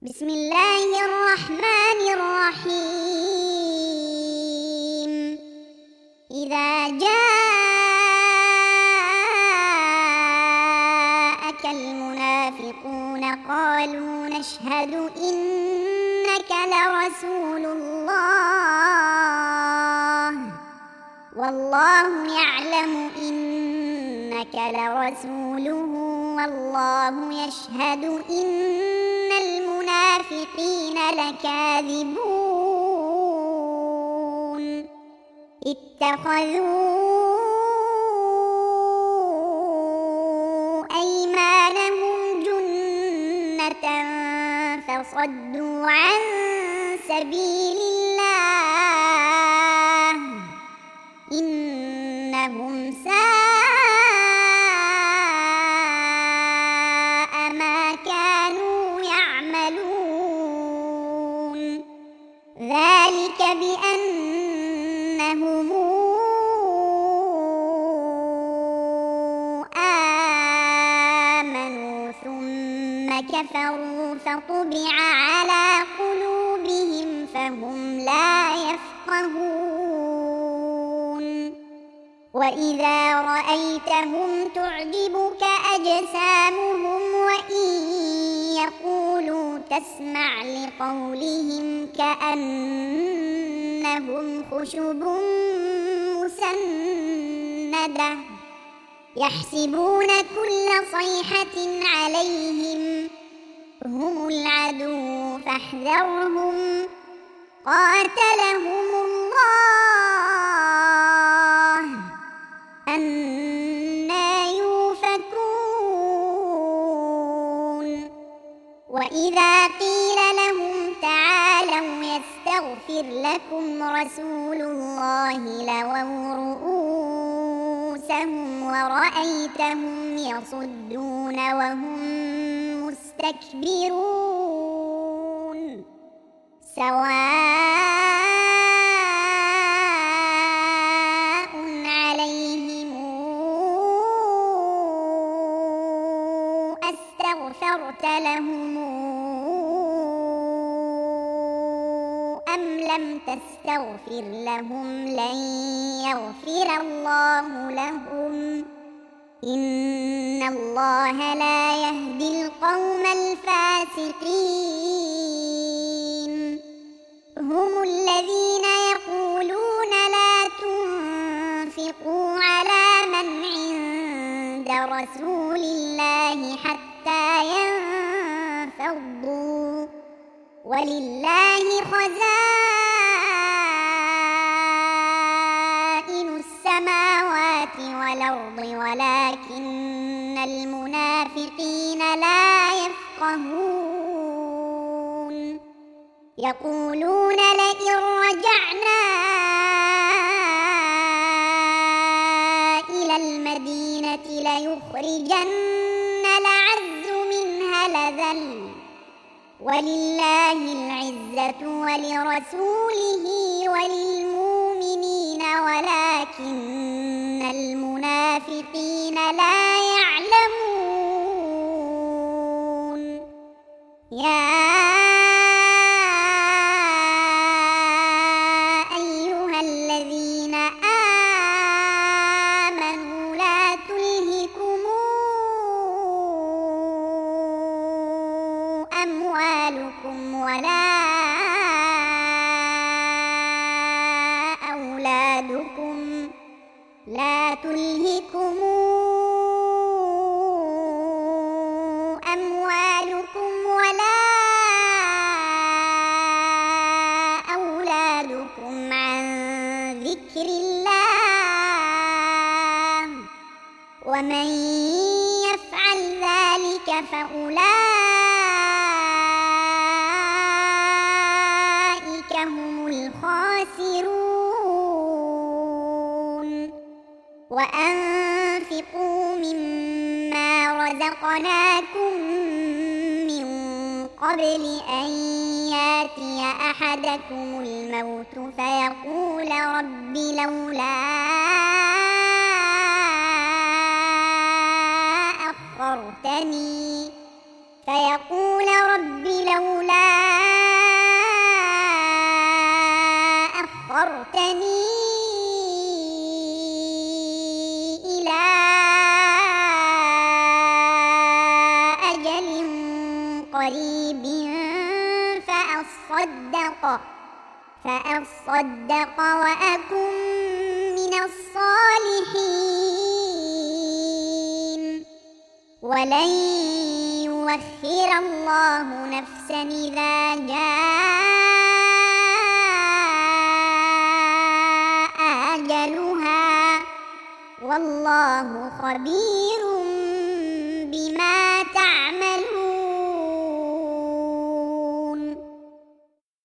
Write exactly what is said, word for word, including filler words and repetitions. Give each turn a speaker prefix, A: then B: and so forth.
A: بسم الله الرحمن الرحيم. إذا جاءك المنافقون قالوا نشهد إنك لرسول الله والله يعلم إنك لرسوله والله يشهد إن المنافقين لكاذبون. اتخذوا أيمانهم جنة فصدوا عن سبيل الله إنهم ساء ما كانوا يعملون. ذلك بأنهم آمنوا ثم كفروا فطبع على قلوبهم فهم لا يفقهون. وإذا رأيتهم تعجبك أجسامهم وإن يقولوا تسمع لقولهم كأنهم خشب مسندة يحسبون كل صيحة عليهم هم العدو فاحذرهم قاتلهم الله أنى يؤفكون. وإذا قيل لهم تعالوا يستغفر لكم رسول الله لووا رؤوسهم ورأيتهم يصدون وهم مستكبرون. سواء عليهم أستغفرت لهم أم لم تستغفر لهم لن يغفر الله لهم إن الله لا يهدي القوم الفاسقين. هم الذين يقولون لا تنفقوا على من عند رسول الله حتى ينفضوا ولله خزائن السماوات والأرض ولكن المنافقين لا يفقهون. يقولون لئن رجعنا إلى المدينة ليخرجن الأعز منها الأذل ولله العزة ولرسوله وللمؤمنين ولكن المنافقين لا يعلمون. يا أيها الذين آمنوا لا تلهكم أموالكم ولا أولادكم لا تلهكم أموالكم ولا أولادكم عن ذكر الله ومن يفعل ذلك فأولئك هم الخاسرون. وأنفقوا مما رزقناكم من قبل أن يأتي أحدكم الموت فيقول رب لولا أخرتني فيقول رب لولا أخرتني إلى أجل قريب فأصدق فأصدق وأكن من الصالحين ولن يؤخر الله نفسا إذا جاء أجلها والله خبير